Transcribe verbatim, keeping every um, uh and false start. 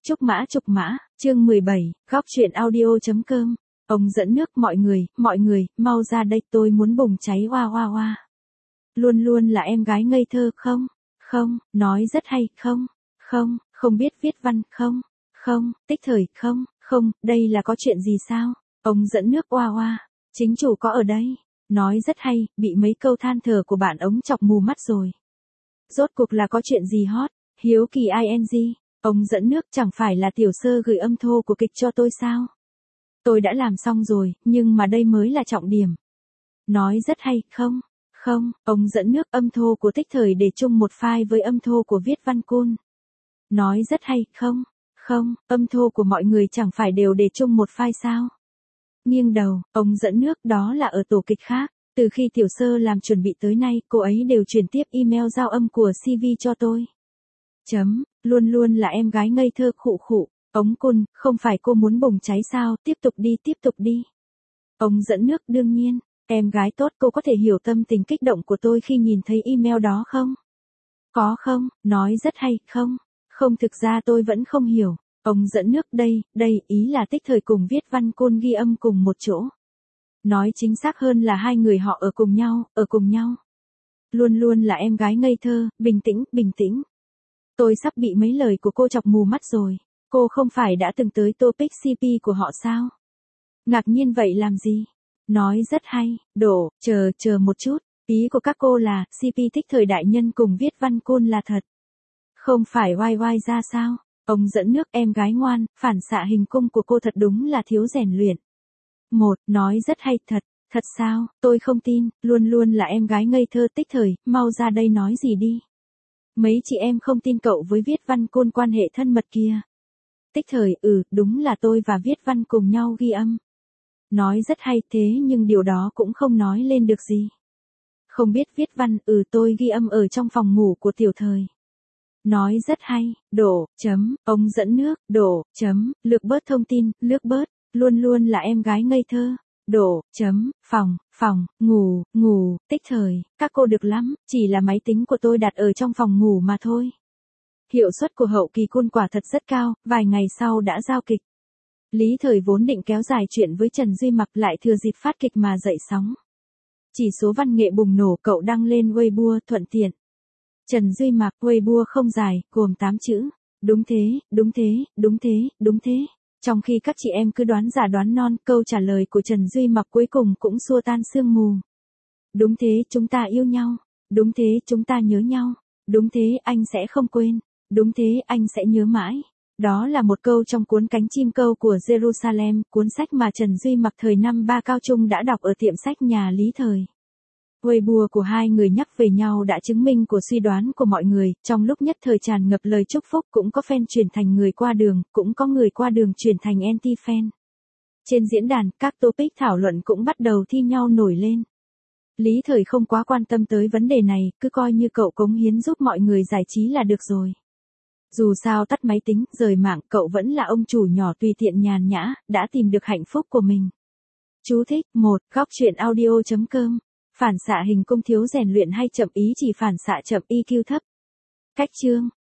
Trúc mã trục mã, chương mười bảy, góc truyện audio.com. Ông dẫn nước mọi người, mọi người, mau ra đây tôi muốn bùng cháy hoa hoa hoa. Luôn luôn là em gái ngây thơ không? Không, nói rất hay không? Không, không biết viết văn không? Không, tích thời không? Không, đây là có chuyện gì sao? Ông dẫn nước hoa hoa, chính chủ có ở đây. Nói rất hay, bị mấy câu than thở của bạn ống chọc mù mắt rồi. Rốt cuộc là có chuyện gì hot? Hiếu kỳ ing. Ông dẫn nước chẳng phải là tiểu sơ gửi âm thô của kịch cho tôi sao? Tôi đã làm xong rồi, nhưng mà đây mới là trọng điểm. Nói rất hay, không? Không, ông dẫn nước âm thô của tích thời để chung một file với âm thô của viết văn côn. Nói rất hay, không? Không, âm thô của mọi người chẳng phải đều để chung một file sao? Nghiêng đầu, ông dẫn nước đó là ở tổ kịch khác. Từ khi tiểu sơ làm chuẩn bị tới nay, cô ấy đều chuyển tiếp email giao âm của xê vê cho tôi. Chấm, luôn luôn là em gái ngây thơ khụ khụ. Ống côn, không phải cô muốn bùng cháy sao, tiếp tục đi, tiếp tục đi. Ông dẫn nước đương nhiên, em gái tốt cô có thể hiểu tâm tình kích động của tôi khi nhìn thấy email đó không? Có không, nói rất hay, không? Không thực ra tôi vẫn không hiểu. Ông dẫn nước đây, đây, ý là tích thời cùng viết văn côn ghi âm cùng một chỗ. Nói chính xác hơn là hai người họ ở cùng nhau, ở cùng nhau. Luôn luôn là em gái ngây thơ, bình tĩnh, bình tĩnh. Tôi sắp bị mấy lời của cô chọc mù mắt rồi. Cô không phải đã từng tới topic xê pê của họ sao? Ngạc nhiên vậy làm gì? Nói rất hay, đổ, chờ, chờ một chút. Ý của các cô là, xê pê tích thời đại nhân cùng viết văn côn là thật. Không phải oai oai ra sao? Ông dẫn nước em gái ngoan, phản xạ hình cung của cô thật đúng là thiếu rèn luyện. Một, nói rất hay thật, thật sao, tôi không tin, luôn luôn là em gái ngây thơ tích thời, mau ra đây nói gì đi. Mấy chị em không tin cậu với viết văn côn quan hệ thân mật kia. Tích thời, ừ, đúng là tôi và viết văn cùng nhau ghi âm. Nói rất hay thế nhưng điều đó cũng không nói lên được gì. Không biết viết văn, ừ tôi ghi âm ở trong phòng ngủ của tiểu thời. Nói rất hay, đổ, chấm, ông dẫn nước, đổ, chấm, lược bớt thông tin, lược bớt, luôn luôn là em gái ngây thơ. Đổ, chấm, phòng, phòng, ngủ, ngủ, tích thời, các cô được lắm, chỉ là máy tính của tôi đặt ở trong phòng ngủ mà thôi. Hiệu suất của hậu kỳ côn quả thật rất cao, vài ngày sau đã giao kịch. Lý thời vốn định kéo dài chuyện với Trần Duy Mặc lại thừa dịp phát kịch mà dậy sóng. Chỉ số văn nghệ bùng nổ cậu đăng lên Weibo thuận tiện. Trần Duy Mặc Weibo không dài, gồm tám chữ. Đúng thế, đúng thế, đúng thế, đúng thế. Trong khi các chị em cứ đoán giả đoán non, câu trả lời của Trần Duy Mặc cuối cùng cũng xua tan sương mù. Đúng thế, chúng ta yêu nhau. Đúng thế, chúng ta nhớ nhau. Đúng thế, anh sẽ không quên. Đúng thế, anh sẽ nhớ mãi. Đó là một câu trong cuốn Cánh chim câu của Jerusalem, cuốn sách mà Trần Duy Mặc thời năm ba cao trung đã đọc ở tiệm sách nhà Lý thời. Weibo của hai người nhắc về nhau đã chứng minh của suy đoán của mọi người, trong lúc nhất thời tràn ngập lời chúc phúc cũng có fan chuyển thành người qua đường, cũng có người qua đường chuyển thành anti-fan. Trên diễn đàn, các topic thảo luận cũng bắt đầu thi nhau nổi lên. Lý thời không quá quan tâm tới vấn đề này, cứ coi như cậu cống hiến giúp mọi người giải trí là được rồi. Dù sao tắt máy tính, rời mạng, cậu vẫn là ông chủ nhỏ tùy tiện nhàn nhã, đã tìm được hạnh phúc của mình. Chú thích, một, góc truyện audio.com. Phản xạ hình cung thiếu rèn luyện hay chậm ý chỉ phản xạ chậm i kiu thấp. Cách chương,